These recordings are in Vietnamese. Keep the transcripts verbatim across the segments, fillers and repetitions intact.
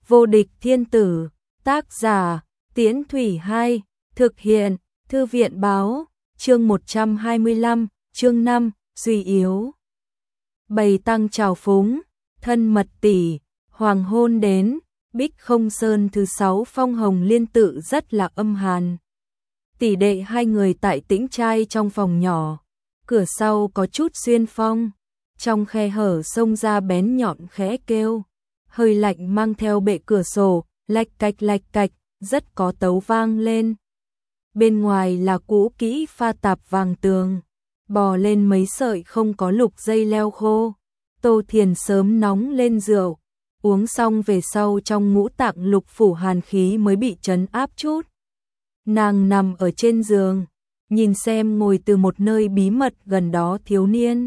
Vô địch thiên tử, tác giả, Tiễn Thủy Hai, thực hiện, Thư viện báo, chương một trăm hai mươi lăm, chương năm, suy yếu. Bày tăng trào phúng, thân mật tỷ, hoàng hôn đến, Bích Không Sơn thứ sáu phong hồng liên tự rất là âm hàn. Tỷ đệ hai người tại tĩnh trai trong phòng nhỏ, cửa sau có chút xuyên phong, trong khe hở xông ra bén nhọn khẽ kêu, hơi lạnh mang theo bệ cửa sổ, lạch cạch lạch cạch, rất có tấu vang lên. Bên ngoài là cũ kỹ pha tạp vàng tường, bò lên mấy sợi không có lục dây leo khô. Tô Thiền sớm nóng lên rượu, uống xong về sau trong ngũ tạng lục phủ hàn khí mới bị trấn áp chút. Nàng nằm ở trên giường, nhìn xem ngồi từ một nơi bí mật gần đó thiếu niên.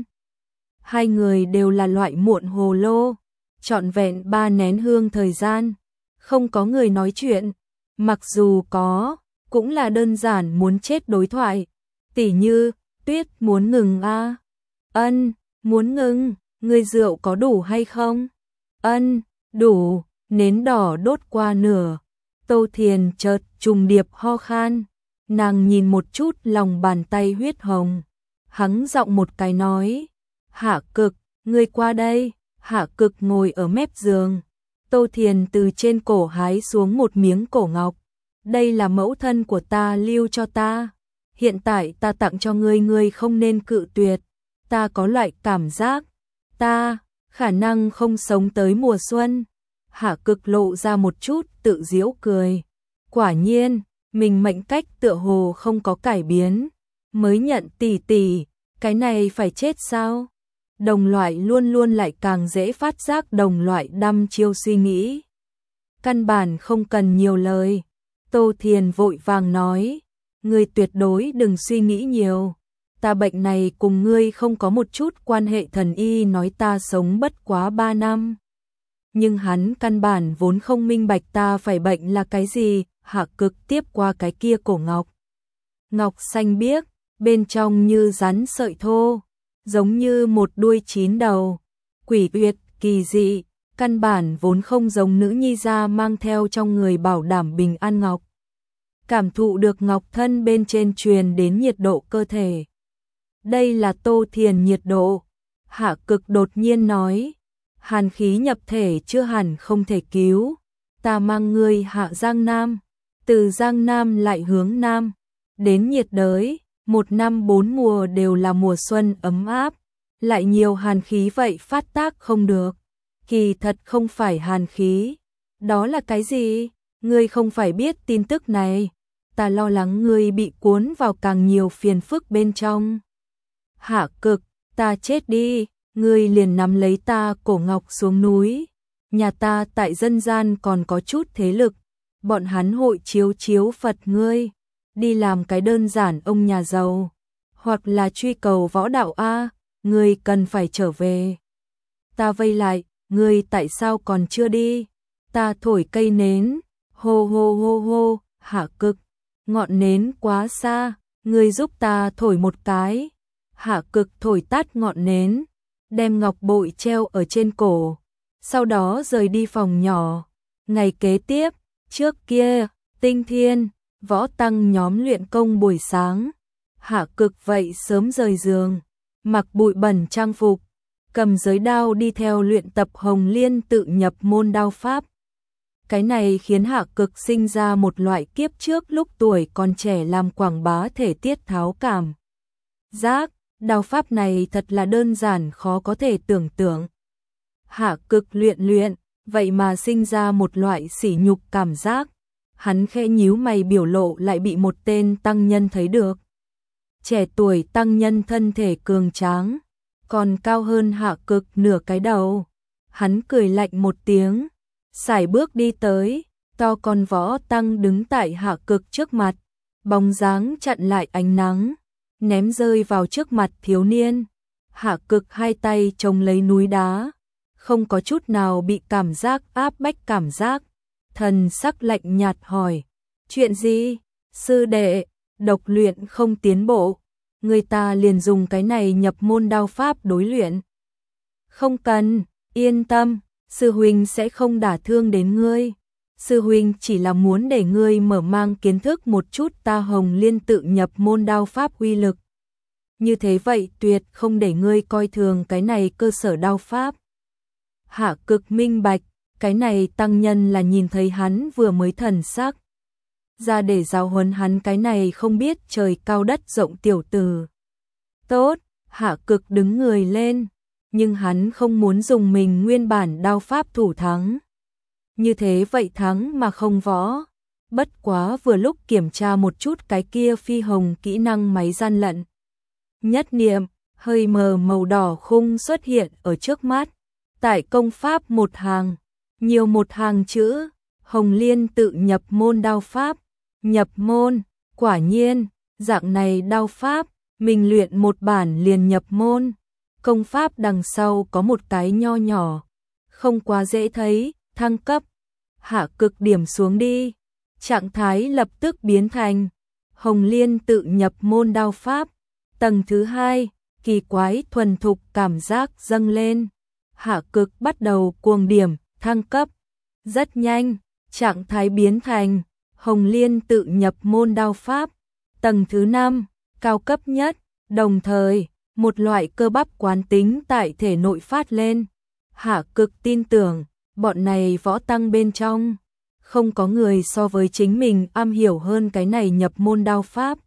Hai người đều là loại muộn hồ lô, trọn vẹn ba nén hương thời gian, không có người nói chuyện, mặc dù có, cũng là đơn giản muốn chết đối thoại, tỉ như, Tuyết muốn ngừng a à? Ân, muốn ngừng, người rượu có đủ hay không? Ân, đủ, nến đỏ đốt qua nửa. Tô Thiền chợt trùng điệp ho khan, nàng nhìn một chút lòng bàn tay huyết hồng, hắng giọng một cái nói, Hạ Cực, ngươi qua đây. Hạ Cực ngồi ở mép giường, Tô Thiền từ trên cổ hái xuống một miếng cổ ngọc, đây là mẫu thân của ta lưu cho ta, hiện tại ta tặng cho ngươi, ngươi không nên cự tuyệt, ta có loại cảm giác, ta, khả năng không sống tới mùa xuân. Hạ Cực lộ ra một chút tự giễu cười, quả nhiên, mình mệnh cách tựa hồ không có cải biến, mới nhận tỷ tỷ, cái này phải chết sao? Đồng loại luôn luôn lại càng dễ phát giác đồng loại đăm chiêu suy nghĩ. Căn bản không cần nhiều lời. Tô Thiền vội vàng nói, ngươi tuyệt đối đừng suy nghĩ nhiều. Ta bệnh này cùng ngươi không có một chút quan hệ, thần y nói ta sống bất quá ba năm. Nhưng hắn căn bản vốn không minh bạch ta phải bệnh là cái gì. Hạ Cực tiếp qua cái kia cổ ngọc. Ngọc xanh biếc, bên trong như rắn sợi thô, giống như một đuôi chín đầu, quỷ uyệt, kỳ dị, căn bản vốn không giống nữ nhi gia mang theo trong người bảo đảm bình an ngọc. Cảm thụ được ngọc thân bên trên truyền đến nhiệt độ cơ thể. Đây là Tô Thiền nhiệt độ. Hạ Cực đột nhiên nói, hàn khí nhập thể chưa hẳn không thể cứu, ta mang ngươi hạ Giang Nam, từ Giang Nam lại hướng Nam, đến nhiệt đới. Một năm bốn mùa đều là mùa xuân ấm áp, lại nhiều hàn khí vậy phát tác không được. Kỳ thật không phải hàn khí, đó là cái gì? Ngươi không phải biết tin tức này, ta lo lắng ngươi bị cuốn vào càng nhiều phiền phức bên trong. Hạ Cực, ta chết đi, ngươi liền nắm lấy ta cổ ngọc xuống núi. Nhà ta tại dân gian còn có chút thế lực, bọn hắn hội chiếu chiếu Phật ngươi. Đi làm cái đơn giản ông nhà giàu, hoặc là truy cầu võ đạo a, ngươi cần phải trở về. Ta vây lại, ngươi tại sao còn chưa đi? Ta thổi cây nến, hô hô hô hô, Hạ Cực, ngọn nến quá xa, ngươi giúp ta thổi một cái. Hạ Cực thổi tắt ngọn nến, đem ngọc bội treo ở trên cổ, sau đó rời đi phòng nhỏ. Ngày kế tiếp, trước kia, Tinh Thiên võ tăng nhóm luyện công buổi sáng, Hạ Cực vậy sớm rời giường, mặc bụi bẩn trang phục, cầm giới đao đi theo luyện tập Hồng Liên tự nhập môn đao pháp. Cái này khiến Hạ Cực sinh ra một loại kiếp trước lúc tuổi còn trẻ làm quảng bá thể tiết tháo cảm giác, đao pháp này thật là đơn giản khó có thể tưởng tượng. Hạ Cực luyện luyện, vậy mà sinh ra một loại sỉ nhục cảm giác. Hắn khẽ nhíu mày, biểu lộ lại bị một tên tăng nhân thấy được. Trẻ tuổi tăng nhân thân thể cường tráng, còn cao hơn Hạ Cực nửa cái đầu. Hắn cười lạnh một tiếng, sải bước đi tới, to con võ tăng đứng tại Hạ Cực trước mặt, bóng dáng chặn lại ánh nắng, ném rơi vào trước mặt thiếu niên. Hạ Cực hai tay chống lấy núi đá, không có chút nào bị cảm giác áp bách cảm giác. Thần sắc lạnh nhạt hỏi, chuyện gì? Sư đệ, độc luyện không tiến bộ, người ta liền dùng cái này nhập môn đao pháp đối luyện. Không cần, yên tâm, sư huynh sẽ không đả thương đến ngươi. Sư huynh chỉ là muốn để ngươi mở mang kiến thức một chút ta Hồng Liên tự nhập môn đao pháp uy lực. Như thế vậy tuyệt không để ngươi coi thường cái này cơ sở đao pháp. Hạ Cực minh bạch, cái này tăng nhân là nhìn thấy hắn vừa mới thần sắc ra để giáo huấn hắn cái này không biết trời cao đất rộng tiểu tử. Tốt, Hạ Cực đứng người lên, nhưng hắn không muốn dùng mình nguyên bản đao pháp thủ thắng. Như thế vậy thắng mà không võ. Bất quá vừa lúc kiểm tra một chút cái kia phi hồng kỹ năng máy gian lận. Nhất niệm, hơi mờ màu đỏ khung xuất hiện ở trước mắt. Tại công pháp một hàng, nhiều một hàng chữ, Hồng Liên tự nhập môn đao pháp. Nhập môn, quả nhiên, dạng này đao pháp, mình luyện một bản liền nhập môn. Công pháp đằng sau có một cái nho nhỏ, không quá dễ thấy, thăng cấp. Hạ Cực điểm xuống đi, trạng thái lập tức biến thành Hồng Liên tự nhập môn đao pháp. Tầng thứ hai, kỳ quái thuần thục cảm giác dâng lên. Hạ Cực bắt đầu cuồng điểm, thăng cấp. Rất nhanh, trạng thái biến thành Hồng Liên tự nhập môn đao pháp. Tầng thứ năm, cao cấp nhất, đồng thời, một loại cơ bắp quán tính tại thể nội phát lên. Hạ Cực tin tưởng, bọn này võ tăng bên trong, không có người so với chính mình am hiểu hơn cái này nhập môn đao pháp.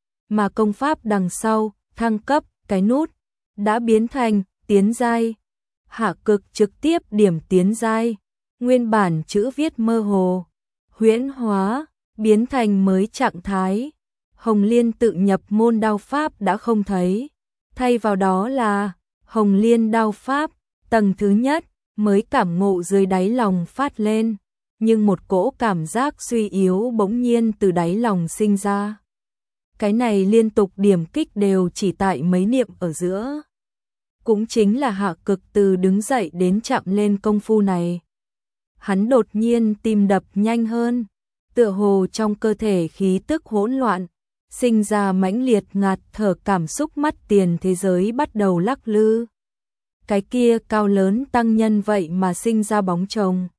Mà công pháp đằng sau, thăng cấp, cái nút, đã biến thành tiến giai. Hạ Cực trực tiếp điểm tiến giai, nguyên bản chữ viết mơ hồ, huyễn hóa, biến thành mới trạng thái. Hồng Liên tự nhập môn đao pháp đã không thấy, thay vào đó là Hồng Liên đao pháp. Tầng thứ nhất, mới cảm ngộ dưới đáy lòng phát lên, nhưng một cỗ cảm giác suy yếu bỗng nhiên từ đáy lòng sinh ra. Cái này liên tục điểm kích đều chỉ tại mấy niệm ở giữa. Cũng chính là Hạ Cực từ đứng dậy đến chạm lên công phu này. Hắn đột nhiên tim đập nhanh hơn, tựa hồ trong cơ thể khí tức hỗn loạn, sinh ra mãnh liệt ngạt thở cảm xúc, mắt tiền thế giới bắt đầu lắc lư. Cái kia cao lớn tăng nhân vậy mà sinh ra bóng chồng.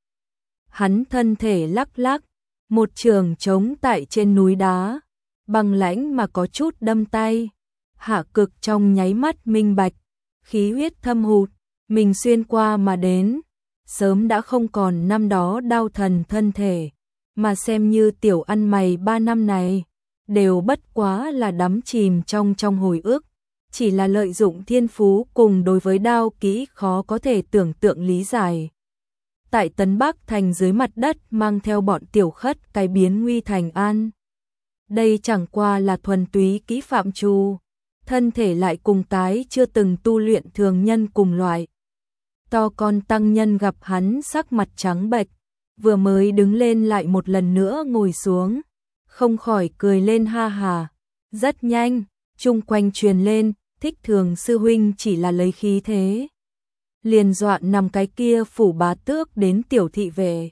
Hắn thân thể lắc lắc, một trường trống tại trên núi đá, băng lãnh mà có chút đâm tay. Hạ Cực trong nháy mắt minh bạch, khí huyết thâm hụt, mình xuyên qua mà đến, sớm đã không còn năm đó đao thần thân thể, mà xem như tiểu ăn mày ba năm này, đều bất quá là đắm chìm trong trong hồi ức, chỉ là lợi dụng thiên phú cùng đối với đao kỹ khó có thể tưởng tượng lý giải. Tại Tấn Bắc thành dưới mặt đất mang theo bọn tiểu khất cái biến nguy thành an. Đây chẳng qua là thuần túy kỹ phạm trù, thân thể lại cùng cái chưa từng tu luyện thường nhân cùng loại. To con tăng nhân gặp hắn sắc mặt trắng bệch, vừa mới đứng lên lại một lần nữa ngồi xuống, không khỏi cười lên ha hà. Rất nhanh, chung quanh truyền lên, Thích Thường sư huynh chỉ là lấy khí thế, liền dọa nằm cái kia phủ bá tước đến tiểu thị về.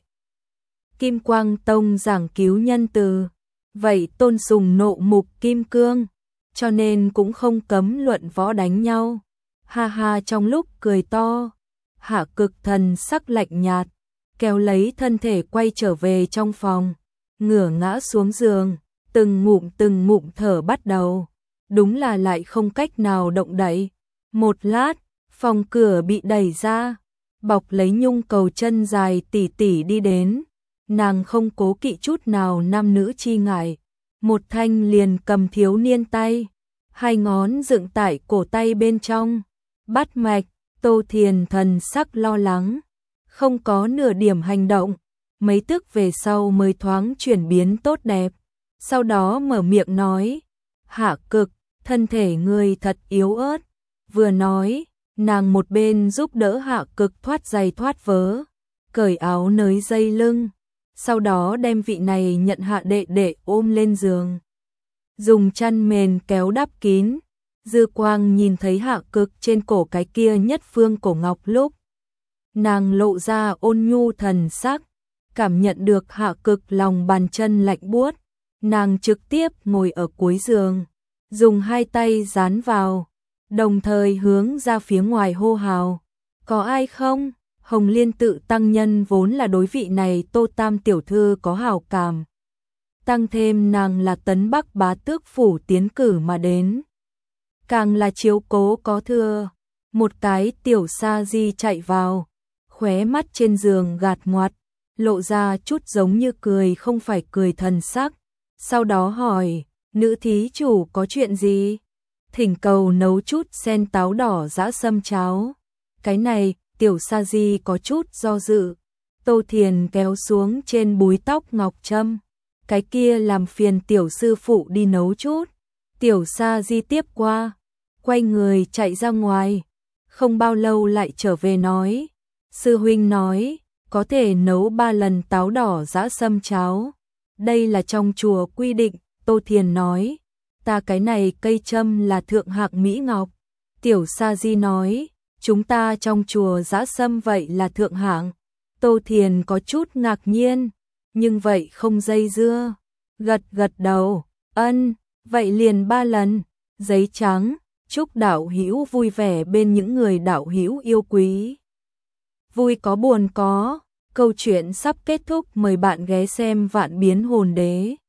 Kim Quang Tông giảng cứu nhân từ, vậy tôn sùng nộ mục kim cương, cho nên cũng không cấm luận võ đánh nhau. Ha ha, trong lúc cười to, Hạ Cực thần sắc lạnh nhạt, kéo lấy thân thể quay trở về trong phòng, ngửa ngã xuống giường, từng ngụm từng ngụm thở bắt đầu. Đúng là lại không cách nào động đậy. Một lát, phòng cửa bị đẩy ra, bọc lấy nhung cầu chân dài tỉ tỉ đi đến. Nàng không cố kỵ chút nào nam nữ chi ngại, một thanh liền cầm thiếu niên tay, hai ngón dựng tại cổ tay bên trong, bắt mạch. Tô Thiền thần sắc lo lắng, không có nửa điểm hành động, mấy tức về sau mới thoáng chuyển biến tốt đẹp, sau đó mở miệng nói, Hạ Cực, thân thể ngươi thật yếu ớt. Vừa nói, nàng một bên giúp đỡ Hạ Cực thoát giày thoát vớ, cởi áo nới dây lưng, sau đó đem vị này nhận hạ đệ đệ ôm lên giường, dùng chăn mền kéo đắp kín. Dư quang nhìn thấy Hạ Cực trên cổ cái kia nhất phương cổ ngọc lúc, nàng lộ ra ôn nhu thần sắc, cảm nhận được Hạ Cực lòng bàn chân lạnh buốt, nàng trực tiếp ngồi ở cuối giường, dùng hai tay dán vào, đồng thời hướng ra phía ngoài hô hào, có ai không? Hồng Liên tự tăng nhân vốn là đối vị này Tô Tam tiểu thư có hảo cảm. Tăng thêm nàng là Tấn Bắc bá tước phủ tiến cử mà đến. Càng là chiếu cố có thừa. Một cái tiểu sa di chạy vào, khóe mắt trên giường gạt ngoặt, lộ ra chút giống như cười không phải cười thần sắc. Sau đó hỏi, nữ thí chủ có chuyện gì? Thỉnh cầu nấu chút sen táo đỏ dã sâm cháo. Cái này, tiểu sa di có chút do dự. Tô Thiền kéo xuống trên búi tóc ngọc trâm. Cái kia làm phiền tiểu sư phụ đi nấu chút. Tiểu sa di tiếp qua, quay người chạy ra ngoài. Không bao lâu lại trở về nói. Sư huynh nói, có thể nấu ba lần táo đỏ dã sâm cháo. Đây là trong chùa quy định. Tô Thiền nói, ta cái này cây châm là thượng hạng mỹ ngọc. Tiểu sa di nói, chúng ta trong chùa dã sâm vậy là thượng hạng. Tô Thiền có chút ngạc nhiên, nhưng vậy không dây dưa. Gật gật đầu, ân, vậy liền ba lần. Giấy trắng, chúc đạo hữu vui vẻ bên những người đạo hữu yêu quý. Vui có buồn có, câu chuyện sắp kết thúc, mời bạn ghé xem Vạn Biến Hồn Đế.